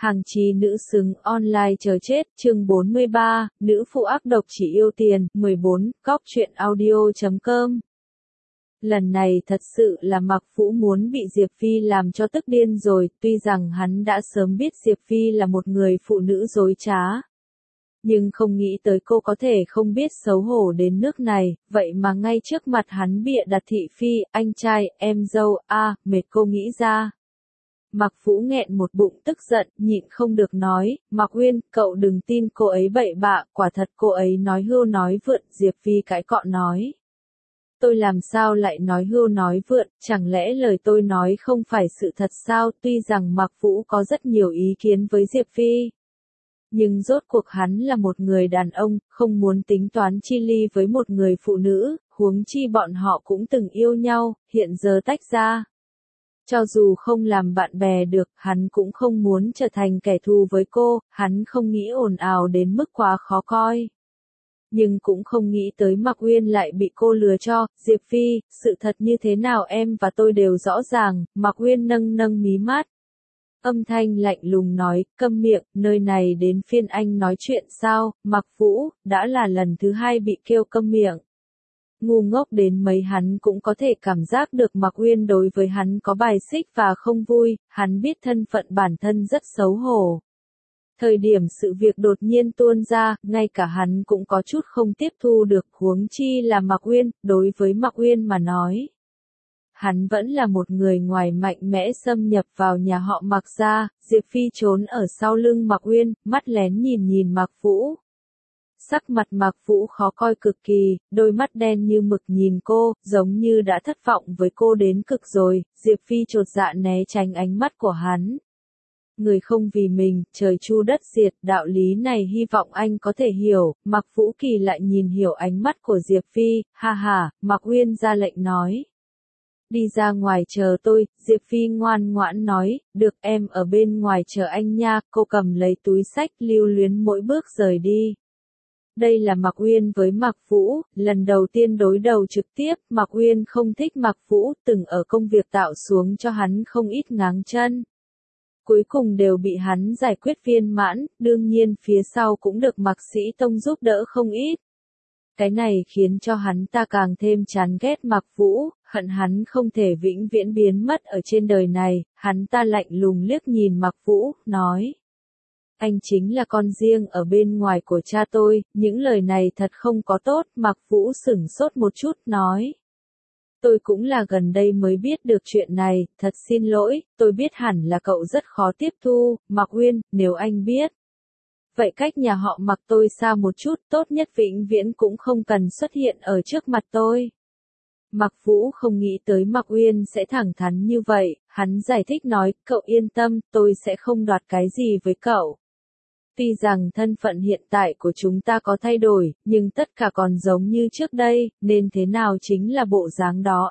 Hàng chí nữ xứng online chờ chết, chương 43, nữ phụ ác độc chỉ yêu tiền, 14, góc truyện audio.com. Lần này thật sự là Mạc Vũ muốn bị Diệp Phi làm cho tức điên rồi, tuy rằng hắn đã sớm biết Diệp Phi là một người phụ nữ dối trá. Nhưng không nghĩ tới cô có thể không biết xấu hổ đến nước này, vậy mà ngay trước mặt hắn bịa đặt thị phi, anh trai, em dâu, mệt cô nghĩ ra. Mạc Vũ nghẹn một bụng tức giận, nhịn không được nói, Mạc Uyên, cậu đừng tin cô ấy bậy bạ, quả thật cô ấy nói hưu nói vượn, Diệp Phi cãi cọ nói. Tôi làm sao lại nói hưu nói vượn, chẳng lẽ lời tôi nói không phải sự thật sao, tuy rằng Mạc Vũ có rất nhiều ý kiến với Diệp Phi. Nhưng rốt cuộc hắn là một người đàn ông, không muốn tính toán chi ly với một người phụ nữ, huống chi bọn họ cũng từng yêu nhau, hiện giờ tách ra. Cho dù không làm bạn bè được, hắn cũng không muốn trở thành kẻ thù với cô, hắn không nghĩ ồn ào đến mức quá khó coi. Nhưng cũng không nghĩ tới Mạc Uyên lại bị cô lừa cho, Diệp Phi, sự thật như thế nào em và tôi đều rõ ràng, Mạc Uyên nâng nâng mí mắt. Âm thanh lạnh lùng nói, câm miệng, nơi này đến phiên anh nói chuyện sao, Mạc Vũ, đã là lần thứ hai bị kêu câm miệng. Ngu ngốc đến mấy hắn cũng có thể cảm giác được Mạc Uyên đối với hắn có bài xích và không vui, hắn biết thân phận bản thân rất xấu hổ. Thời điểm sự việc đột nhiên tuôn ra, ngay cả hắn cũng có chút không tiếp thu được, huống chi là Mạc Uyên, đối với Mạc Uyên mà nói. Hắn vẫn là một người ngoài mạnh mẽ xâm nhập vào nhà họ Mạc gia, Diệp Phi trốn ở sau lưng Mạc Uyên, mắt lén nhìn Mạc Vũ. Sắc mặt Mạc Vũ khó coi cực kỳ, đôi mắt đen như mực nhìn cô, giống như đã thất vọng với cô đến cực rồi, Diệp Phi chột dạ né tránh ánh mắt của hắn. Người không vì mình, trời chu đất diệt, đạo lý này hy vọng anh có thể hiểu, Mạc Vũ Kỳ lại nhìn hiểu ánh mắt của Diệp Phi, ha, Mạc Uyên ra lệnh nói. Đi ra ngoài chờ tôi, Diệp Phi ngoan ngoãn nói, được em ở bên ngoài chờ anh nha, cô cầm lấy túi xách lưu luyến mỗi bước rời đi. Đây là Mạc Uyên với Mạc Vũ, lần đầu tiên đối đầu trực tiếp, Mạc Uyên không thích Mạc Vũ, từng ở công việc tạo xuống cho hắn không ít ngáng chân. Cuối cùng đều bị hắn giải quyết viên mãn, đương nhiên phía sau cũng được Mạc Sĩ Tông giúp đỡ không ít. Cái này khiến cho hắn ta càng thêm chán ghét Mạc Vũ, hận hắn không thể vĩnh viễn biến mất ở trên đời này, hắn ta lạnh lùng liếc nhìn Mạc Vũ, nói. Anh chính là con riêng ở bên ngoài của cha tôi, những lời này thật không có tốt, Mạc Vũ sửng sốt một chút, nói. Tôi cũng là gần đây mới biết được chuyện này, thật xin lỗi, tôi biết hẳn là cậu rất khó tiếp thu, Mạc Uyên, nếu anh biết. Vậy cách nhà họ Mạc tôi xa một chút, tốt nhất vĩnh viễn cũng không cần xuất hiện ở trước mặt tôi. Mạc Vũ không nghĩ tới Mạc Uyên sẽ thẳng thắn như vậy, hắn giải thích nói, cậu yên tâm, tôi sẽ không đoạt cái gì với cậu. Tuy rằng thân phận hiện tại của chúng ta có thay đổi, nhưng tất cả còn giống như trước đây, nên thế nào chính là bộ dáng đó,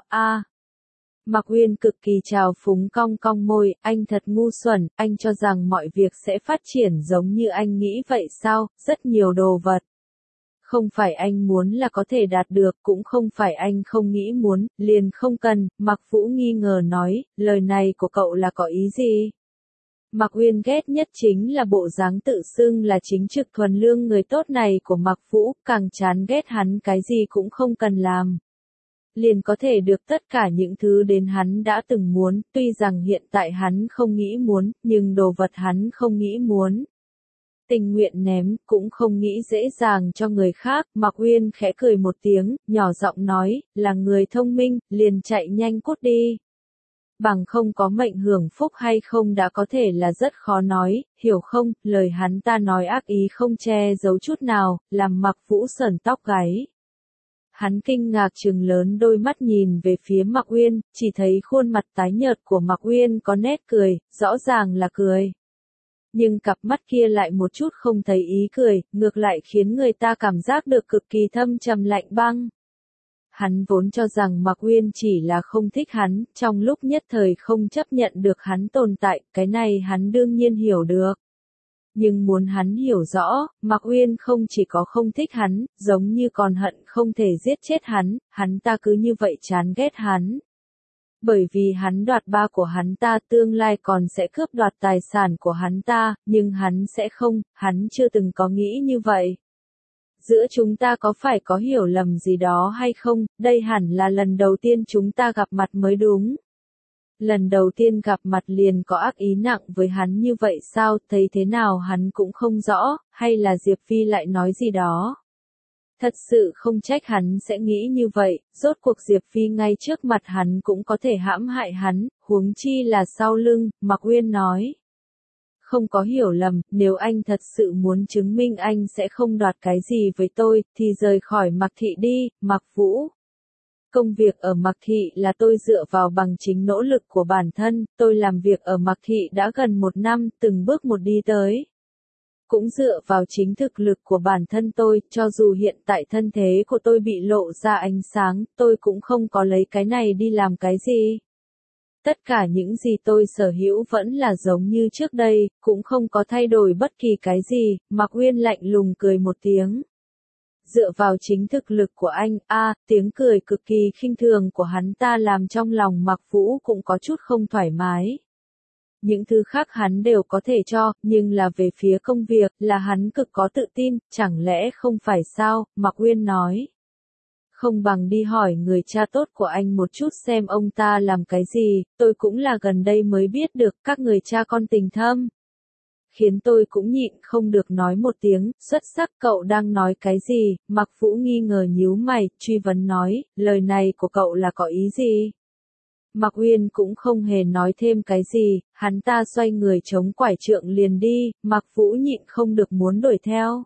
Mạc Uyên cực kỳ trào phúng cong cong môi, anh thật ngu xuẩn, anh cho rằng mọi việc sẽ phát triển giống như anh nghĩ vậy sao, rất nhiều đồ vật. Không phải anh muốn là có thể đạt được, cũng không phải anh không nghĩ muốn, liền không cần, Mạc Vũ nghi ngờ nói, lời này của cậu là có ý gì? Mạc Uyên ghét nhất chính là bộ dáng tự xưng là chính trực thuần lương người tốt này của Mạc Vũ, càng chán ghét hắn cái gì cũng không cần làm. Liền có thể được tất cả những thứ đến hắn đã từng muốn, tuy rằng hiện tại hắn không nghĩ muốn, nhưng đồ vật hắn không nghĩ muốn. Tình nguyện ném, cũng không nghĩ dễ dàng cho người khác, Mạc Uyên khẽ cười một tiếng, nhỏ giọng nói, là người thông minh, liền chạy nhanh cút đi. Bằng không có mệnh hưởng phúc hay không đã có thể là rất khó nói, hiểu không, lời hắn ta nói ác ý không che giấu chút nào, làm Mạc Vũ sởn tóc gáy. Hắn kinh ngạc trừng lớn đôi mắt nhìn về phía Mạc Uyên, chỉ thấy khuôn mặt tái nhợt của Mạc Uyên có nét cười, rõ ràng là cười. Nhưng cặp mắt kia lại một chút không thấy ý cười, ngược lại khiến người ta cảm giác được cực kỳ thâm trầm lạnh băng. Hắn vốn cho rằng Mạc Uyên chỉ là không thích hắn, trong lúc nhất thời không chấp nhận được hắn tồn tại, cái này hắn đương nhiên hiểu được. Nhưng muốn hắn hiểu rõ, Mạc Uyên không chỉ có không thích hắn, giống như còn hận không thể giết chết hắn ta cứ như vậy chán ghét hắn. Bởi vì hắn đoạt ba của hắn ta tương lai còn sẽ cướp đoạt tài sản của hắn ta, nhưng hắn sẽ không, hắn chưa từng có nghĩ như vậy. Giữa chúng ta có phải có hiểu lầm gì đó hay không, đây hẳn là lần đầu tiên chúng ta gặp mặt mới đúng. Lần đầu tiên gặp mặt liền có ác ý nặng với hắn như vậy sao, thấy thế nào hắn cũng không rõ, hay là Diệp Phi lại nói gì đó. Thật sự không trách hắn sẽ nghĩ như vậy, rốt cuộc Diệp Phi ngay trước mặt hắn cũng có thể hãm hại hắn, huống chi là sau lưng, Mạc Uyên nói. Không có hiểu lầm, nếu anh thật sự muốn chứng minh anh sẽ không đoạt cái gì với tôi, thì rời khỏi Mạc Thị đi, Mạc Vũ. Công việc ở Mạc Thị là tôi dựa vào bằng chính nỗ lực của bản thân, tôi làm việc ở Mạc Thị đã gần 1 năm, từng bước một đi tới. Cũng dựa vào chính thực lực của bản thân tôi, cho dù hiện tại thân thế của tôi bị lộ ra ánh sáng, tôi cũng không có lấy cái này đi làm cái gì. Tất cả những gì tôi sở hữu vẫn là giống như trước đây, cũng không có thay đổi bất kỳ cái gì, Mạc Uyên lạnh lùng cười một tiếng. Dựa vào chính thực lực của anh, tiếng cười cực kỳ khinh thường của hắn ta làm trong lòng Mạc Vũ cũng có chút không thoải mái. Những thứ khác hắn đều có thể cho, nhưng là về phía công việc, là hắn cực có tự tin, chẳng lẽ không phải sao, Mạc Uyên nói. Không bằng đi hỏi người cha tốt của anh một chút xem ông ta làm cái gì, tôi cũng là gần đây mới biết được các người cha con tình thâm. Khiến tôi cũng nhịn không được nói một tiếng, xuất sắc cậu đang nói cái gì, Mạc Vũ nghi ngờ nhíu mày, truy vấn nói, lời này của cậu là có ý gì? Mạc Uyên cũng không hề nói thêm cái gì, hắn ta xoay người chống quải trượng liền đi, Mạc Vũ nhịn không được muốn đuổi theo.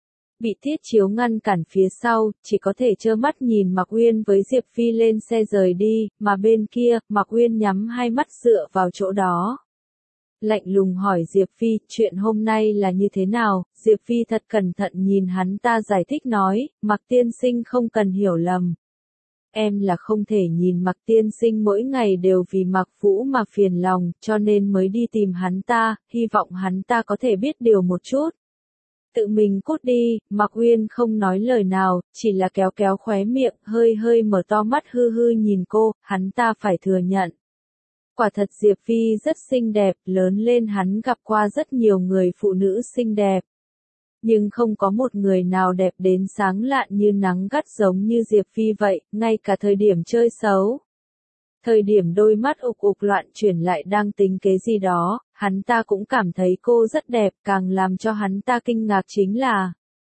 Bị Thiết Chiếu ngăn cản phía sau, chỉ có thể trơ mắt nhìn Mạc Uyên với Diệp Phi lên xe rời đi, mà bên kia, Mạc Uyên nhắm hai mắt dựa vào chỗ đó. Lạnh lùng hỏi Diệp Phi, chuyện hôm nay là như thế nào, Diệp Phi thật cẩn thận nhìn hắn ta giải thích nói, Mạc tiên sinh không cần hiểu lầm. Em là không thể nhìn Mạc tiên sinh mỗi ngày đều vì Mạc Vũ mà phiền lòng, cho nên mới đi tìm hắn ta, hy vọng hắn ta có thể biết điều một chút. Tự mình cút đi, Mạc Uyên không nói lời nào, chỉ là kéo kéo khóe miệng, hơi hơi mở to mắt hư hư nhìn cô, hắn ta phải thừa nhận. Quả thật Diệp Phi rất xinh đẹp, lớn lên hắn gặp qua rất nhiều người phụ nữ xinh đẹp. Nhưng không có một người nào đẹp đến sáng lạn như nắng gắt giống như Diệp Phi vậy, ngay cả thời điểm chơi xấu. Thời điểm đôi mắt ục ục loạn chuyển lại đang tính kế gì đó, hắn ta cũng cảm thấy cô rất đẹp, càng làm cho hắn ta kinh ngạc chính là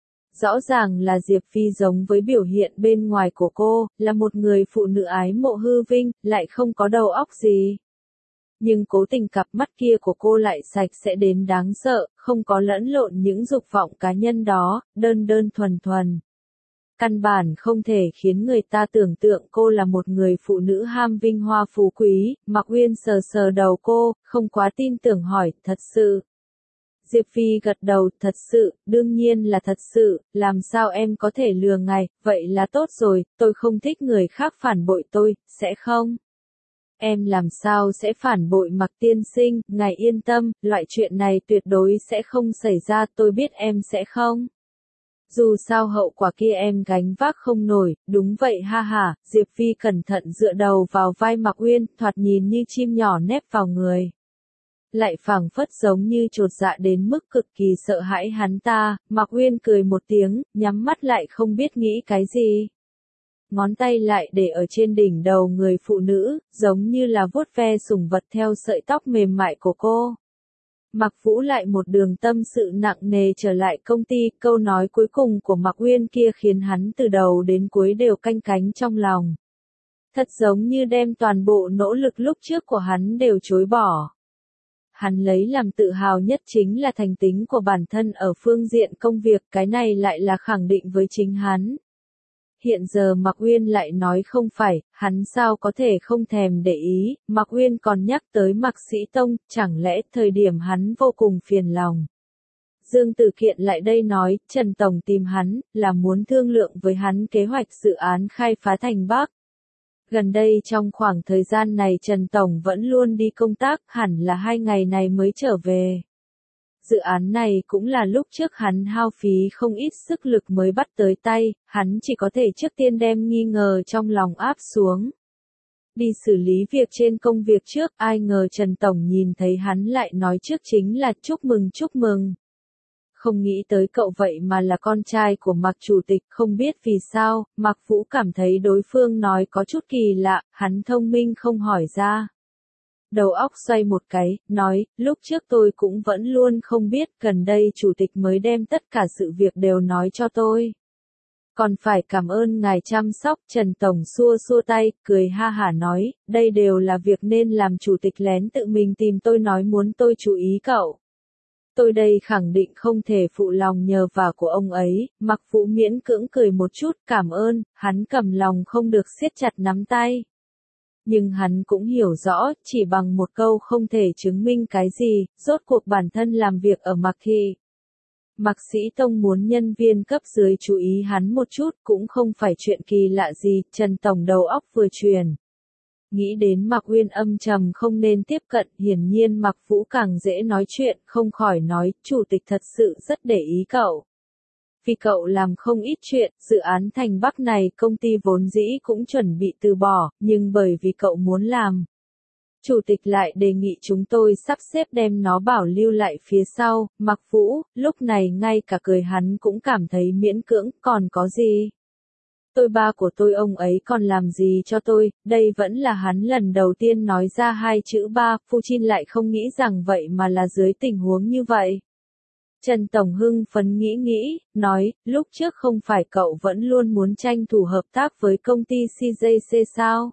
rõ ràng là Diệp Phi giống với biểu hiện bên ngoài của cô, là một người phụ nữ ái mộ hư vinh, lại không có đầu óc gì. Nhưng cố tình cặp mắt kia của cô lại sạch sẽ đến đáng sợ, không có lẫn lộn những dục vọng cá nhân đó, đơn đơn thuần thuần. Căn bản không thể khiến người ta tưởng tượng cô là một người phụ nữ ham vinh hoa phú quý, Mạc Uyên sờ sờ đầu cô, không quá tin tưởng hỏi, thật sự. Diệp Phi gật đầu, thật sự, đương nhiên là thật sự, làm sao em có thể lừa ngài, vậy là tốt rồi, tôi không thích người khác phản bội tôi, sẽ không? Em làm sao sẽ phản bội Mạc tiên sinh, ngài yên tâm, loại chuyện này tuyệt đối sẽ không xảy ra, tôi biết em sẽ không. Dù sao hậu quả kia em gánh vác không nổi, đúng vậy ha ha, Diệp Phi cẩn thận dựa đầu vào vai Mạc Uyên, thoạt nhìn như chim nhỏ nép vào người. Lại phảng phất giống như chột dạ đến mức cực kỳ sợ hãi hắn ta, Mạc Uyên cười một tiếng, nhắm mắt lại không biết nghĩ cái gì. Ngón tay lại để ở trên đỉnh đầu người phụ nữ, giống như là vuốt ve sủng vật theo sợi tóc mềm mại của cô. Mạc Vũ lại một đường tâm sự nặng nề trở lại công ty, câu nói cuối cùng của Mạc Uyên kia khiến hắn từ đầu đến cuối đều canh cánh trong lòng. Thật giống như đem toàn bộ nỗ lực lúc trước của hắn đều chối bỏ. Hắn lấy làm tự hào nhất chính là thành tính của bản thân ở phương diện công việc, cái này lại là khẳng định với chính hắn. Hiện giờ Mạc Uyên lại nói không phải, hắn sao có thể không thèm để ý, Mạc Uyên còn nhắc tới Mạc Sĩ Tông, chẳng lẽ thời điểm hắn vô cùng phiền lòng. Dương Tử Kiện lại đây nói, Trần Tổng tìm hắn, là muốn thương lượng với hắn kế hoạch dự án khai phá thành Bắc. Gần đây trong khoảng thời gian này Trần Tổng vẫn luôn đi công tác, hẳn là 2 ngày này mới trở về. Dự án này cũng là lúc trước hắn hao phí không ít sức lực mới bắt tới tay, hắn chỉ có thể trước tiên đem nghi ngờ trong lòng áp xuống. đi xử lý việc trên công việc trước, ai ngờ Trần Tổng nhìn thấy hắn lại nói trước chính là chúc mừng chúc mừng. Không nghĩ tới cậu vậy mà là con trai của Mạc Chủ tịch, không biết vì sao, Mạc Vũ cảm thấy đối phương nói có chút kỳ lạ, hắn thông minh không hỏi ra. Đầu óc xoay một cái, nói, lúc trước tôi cũng vẫn luôn không biết, gần đây Chủ tịch mới đem tất cả sự việc đều nói cho tôi. Còn phải cảm ơn ngài chăm sóc, Trần Tổng xua xua tay, cười ha hả nói, đây đều là việc nên làm, Chủ tịch lén tự mình tìm tôi nói muốn tôi chú ý cậu. Tôi đây khẳng định không thể phụ lòng nhờ vả của ông ấy, Mạc Vũ miễn cưỡng cười một chút, cảm ơn, hắn cầm lòng không được siết chặt nắm tay. Nhưng hắn cũng hiểu rõ, chỉ bằng một câu không thể chứng minh cái gì, rốt cuộc bản thân làm việc ở Mạc Thị. Mạc Sĩ Tông muốn nhân viên cấp dưới chú ý hắn một chút cũng không phải chuyện kỳ lạ gì, Trần Tổng đầu óc vừa chuyển. Nghĩ đến Mạc Uyên âm trầm không nên tiếp cận, hiển nhiên Mạc Vũ càng dễ nói chuyện, không khỏi nói, Chủ tịch thật sự rất để ý cậu. Vì cậu làm không ít chuyện, dự án thành Bắc này công ty vốn dĩ cũng chuẩn bị từ bỏ, nhưng bởi vì cậu muốn làm. Chủ tịch lại đề nghị chúng tôi sắp xếp đem nó bảo lưu lại phía sau, Mạc Vũ, lúc này ngay cả cười hắn cũng cảm thấy miễn cưỡng, còn có gì? Tôi ba của tôi ông ấy còn làm gì cho tôi, đây vẫn là hắn lần đầu tiên nói ra hai chữ ba, Phu Chin lại không nghĩ rằng vậy mà là dưới tình huống như vậy. Trần Tổng hưng phấn nghĩ, nói, lúc trước không phải cậu vẫn luôn muốn tranh thủ hợp tác với công ty CJC sao?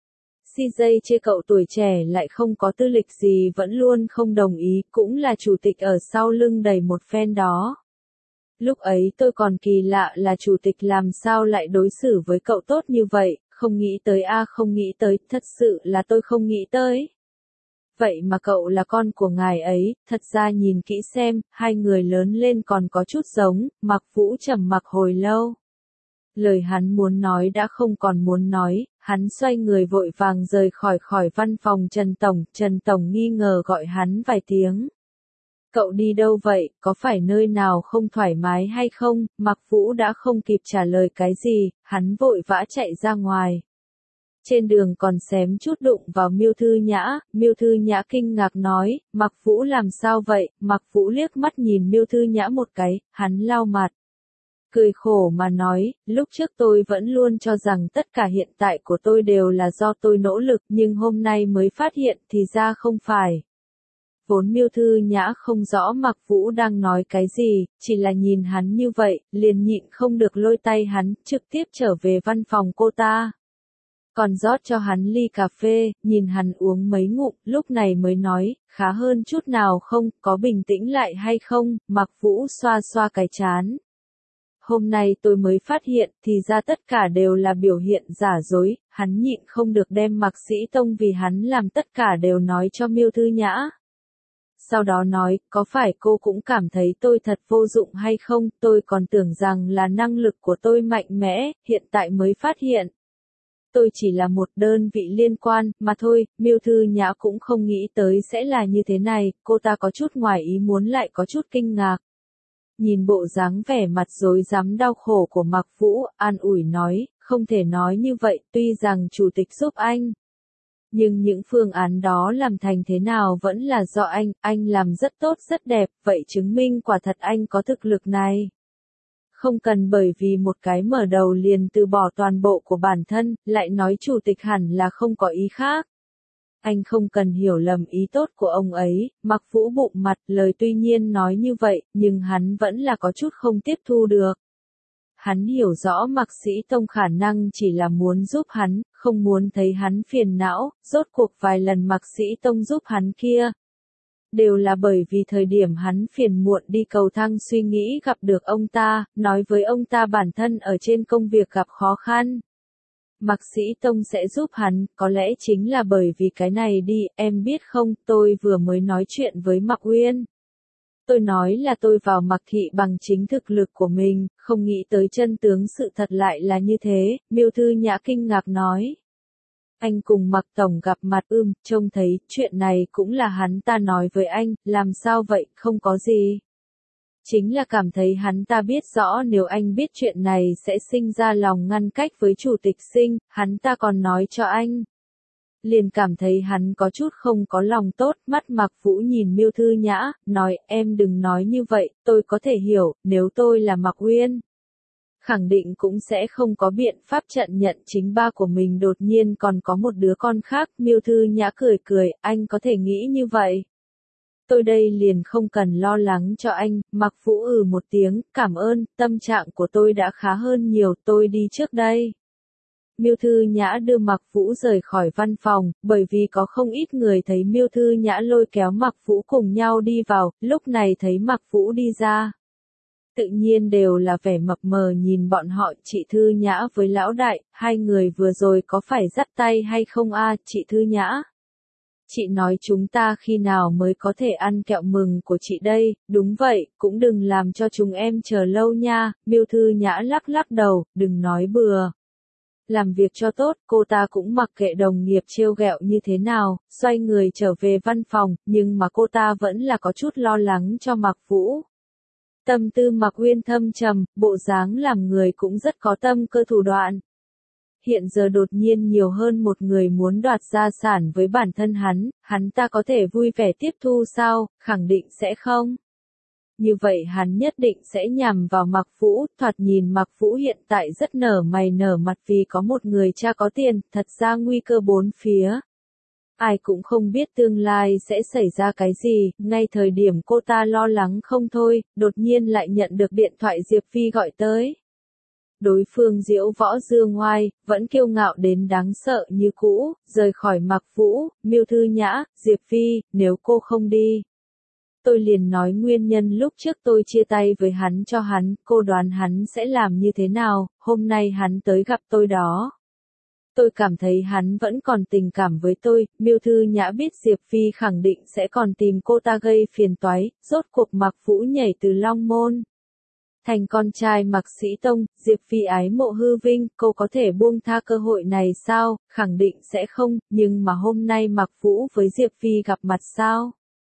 CJ chê cậu tuổi trẻ lại không có tư lịch gì vẫn luôn không đồng ý, cũng là chủ tịch ở sau lưng đầy một phen đó. Lúc ấy tôi còn kỳ lạ là chủ tịch làm sao lại đối xử với cậu tốt như vậy, không nghĩ tới không nghĩ tới, thật sự là tôi không nghĩ tới. Vậy mà cậu là con của ngài ấy, thật ra nhìn kỹ xem, hai người lớn lên còn có chút giống, Mạc Vũ trầm mặc hồi lâu. Lời hắn muốn nói đã không còn muốn nói, hắn xoay người vội vàng rời khỏi văn phòng Trần Tổng nghi ngờ gọi hắn vài tiếng. Cậu đi đâu vậy, có phải nơi nào không thoải mái hay không, Mạc Vũ đã không kịp trả lời cái gì, hắn vội vã chạy ra ngoài. Trên đường còn xém chút đụng vào Miêu Thư Nhã kinh ngạc nói, Mạc Vũ làm sao vậy, Mạc Vũ liếc mắt nhìn Miêu Thư Nhã một cái, hắn lau mặt. Cười khổ mà nói, lúc trước tôi vẫn luôn cho rằng tất cả hiện tại của tôi đều là do tôi nỗ lực nhưng hôm nay mới phát hiện thì ra không phải. Vốn Miêu Thư Nhã không rõ Mạc Vũ đang nói cái gì, chỉ là nhìn hắn như vậy, liền nhịn không được lôi tay hắn, trực tiếp trở về văn phòng cô ta. Còn rót cho hắn ly cà phê, nhìn hắn uống mấy ngụm, lúc này mới nói, khá hơn chút nào không, có bình tĩnh lại hay không, Mạc Vũ xoa xoa cái trán. Hôm nay tôi mới phát hiện, thì ra tất cả đều là biểu hiện giả dối, hắn nhịn không được đem Mạc Sĩ Tông vì hắn làm tất cả đều nói cho Miêu Thư Nhã. Sau đó nói, có phải cô cũng cảm thấy tôi thật vô dụng hay không, tôi còn tưởng rằng là năng lực của tôi mạnh mẽ, hiện tại mới phát hiện. Tôi chỉ là một đơn vị liên quan, mà thôi, Miêu Thư Nhã cũng không nghĩ tới sẽ là như thế này, cô ta có chút ngoài ý muốn lại có chút kinh ngạc. Nhìn bộ dáng vẻ mặt rối rắm đau khổ của Mạc Vũ, an ủi nói, không thể nói như vậy, tuy rằng chủ tịch giúp anh. Nhưng những phương án đó làm thành thế nào vẫn là do anh làm rất tốt rất đẹp, vậy chứng minh quả thật anh có thực lực này. Không cần bởi vì một cái mở đầu liền từ bỏ toàn bộ của bản thân, lại nói chủ tịch hẳn là không có ý khác. Anh không cần hiểu lầm ý tốt của ông ấy, Mạc Vũ bụng mặt, lời tuy nhiên nói như vậy, nhưng hắn vẫn là có chút không tiếp thu được. Hắn hiểu rõ Mạc Sĩ Tông khả năng chỉ là muốn giúp hắn, không muốn thấy hắn phiền não, rốt cuộc vài lần Mạc Sĩ Tông giúp hắn kia. Đều là bởi vì thời điểm hắn phiền muộn đi cầu thang suy nghĩ gặp được ông ta, nói với ông ta bản thân ở trên công việc gặp khó khăn. Mạc Sĩ Tông sẽ giúp hắn, có lẽ chính là bởi vì cái này đi, em biết không, tôi vừa mới nói chuyện với Mạc Uyên. Tôi nói là tôi vào Mạc Thị bằng chính thực lực của mình, không nghĩ tới chân tướng sự thật lại là như thế, Miêu Thư Nhã kinh ngạc nói. Anh cùng Mạc Tổng gặp mặt trông thấy, chuyện này cũng là hắn ta nói với anh, làm sao vậy, không có gì. Chính là cảm thấy hắn ta biết rõ nếu anh biết chuyện này sẽ sinh ra lòng ngăn cách với chủ tịch Sinh, hắn ta còn nói cho anh. liền cảm thấy hắn có chút không có lòng tốt, mắt Mạc Vũ nhìn Miêu Thư Nhã, nói, em đừng nói như vậy, tôi có thể hiểu, nếu tôi là Mạc Uyên, khẳng định cũng sẽ không có biện pháp trận nhận chính ba của mình đột nhiên còn có một đứa con khác. Miêu Thư Nhã cười cười, anh có thể nghĩ như vậy. Tôi đây liền không cần lo lắng cho anh. Mạc Vũ một tiếng, cảm ơn, tâm trạng của tôi đã khá hơn nhiều, tôi đi trước đây. Miêu Thư Nhã đưa Mạc Vũ rời khỏi văn phòng, bởi vì có không ít người thấy Miêu Thư Nhã lôi kéo Mạc Vũ cùng nhau đi vào, lúc này thấy Mạc Vũ đi ra. Tự nhiên đều là vẻ mập mờ nhìn bọn họ. Chị Thư Nhã với lão đại, hai người vừa rồi có phải dắt tay hay không a? Chị Thư Nhã. Chị nói chúng ta khi nào mới có thể ăn kẹo mừng của chị đây? Đúng vậy, cũng đừng làm cho chúng em chờ lâu nha. Miêu Thư Nhã lắc lắc đầu, đừng nói bừa. Làm việc cho tốt, cô ta cũng mặc kệ đồng nghiệp trêu ghẹo như thế nào, xoay người trở về văn phòng, nhưng mà cô ta vẫn là có chút lo lắng cho Mạc Vũ. Tâm tư Mạc Uyên thâm trầm, bộ dáng làm người cũng rất có tâm cơ thủ đoạn. Hiện giờ đột nhiên nhiều hơn một người muốn đoạt gia sản với bản thân hắn ta có thể vui vẻ tiếp thu sao? Khẳng định sẽ không. Như vậy hắn nhất định sẽ nhằm vào Mạc Vũ. Thoạt nhìn Mạc Vũ hiện tại rất nở mày nở mặt vì có một người cha có tiền, thật ra nguy cơ bốn phía. Ai cũng không biết tương lai sẽ xảy ra cái gì, ngay thời điểm cô ta lo lắng không thôi, đột nhiên lại nhận được điện thoại Diệp Phi gọi tới. Đối phương diễu võ dương ngoai, vẫn kiêu ngạo đến đáng sợ như cũ, rời khỏi Mạc Vũ. Miêu Thư Nhã, Diệp Phi, nếu cô không đi. Tôi liền nói nguyên nhân lúc trước tôi chia tay với hắn cho hắn, cô đoán hắn sẽ làm như thế nào, hôm nay hắn tới gặp tôi đó. Tôi cảm thấy hắn vẫn còn tình cảm với tôi. Miêu Thư Nhã biết Diệp Phi khẳng định sẽ còn tìm cô ta gây phiền toái, rốt cuộc Mạc Vũ nhảy từ Long Môn thành con trai Mạc Sĩ Tông. Diệp Phi ái mộ hư vinh, cô có thể buông tha cơ hội này sao? Khẳng định sẽ không, nhưng mà hôm nay Mạc Vũ với Diệp Phi gặp mặt sao?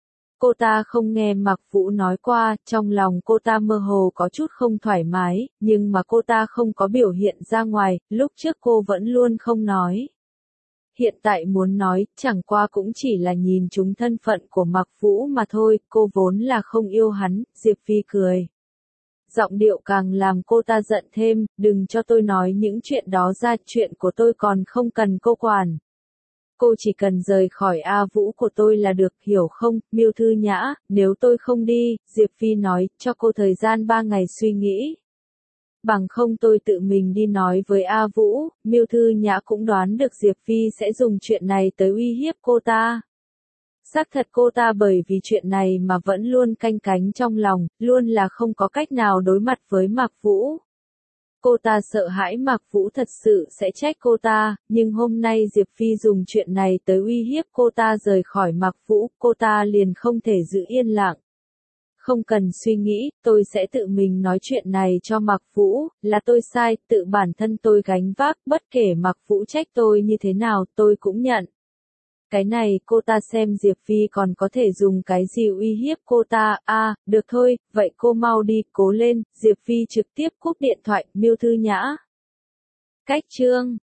Cô ta không nghe Mạc Vũ nói qua, trong lòng cô ta mơ hồ có chút không thoải mái, nhưng mà cô ta không có biểu hiện ra ngoài, lúc trước cô vẫn luôn không nói. Hiện tại muốn nói, chẳng qua cũng chỉ là nhìn chúng thân phận của Mạc Vũ mà thôi, cô vốn là không yêu hắn. Diệp Phi cười. Giọng điệu càng làm cô ta giận thêm, đừng cho tôi nói những chuyện đó ra, chuyện của tôi còn không cần cô quản. Cô chỉ cần rời khỏi A Vũ của tôi là được, hiểu không? Miêu Thư Nhã, nếu tôi không đi, Diệp Phi nói, cho cô thời gian 3 ngày suy nghĩ. Bằng không tôi tự mình đi nói với A Vũ. Miêu Thư Nhã cũng đoán được Diệp Phi sẽ dùng chuyện này tới uy hiếp cô ta. Xác thật cô ta bởi vì chuyện này mà vẫn luôn canh cánh trong lòng, luôn là không có cách nào đối mặt với Mạc Vũ. Cô ta sợ hãi Mạc Vũ thật sự sẽ trách cô ta, nhưng hôm nay Diệp Phi dùng chuyện này tới uy hiếp cô ta rời khỏi Mạc Vũ, cô ta liền không thể giữ yên lặng. Không cần suy nghĩ, tôi sẽ tự mình nói chuyện này cho Mạc Vũ, là tôi sai, tự bản thân tôi gánh vác, bất kể Mạc Vũ trách tôi như thế nào, tôi cũng nhận. Cái này cô ta xem Diệp Phi còn có thể dùng cái gì uy hiếp cô ta. Được thôi, vậy cô mau đi, cố lên. Diệp Phi trực tiếp cúp điện thoại. Miêu Thư Nhã. Cách chương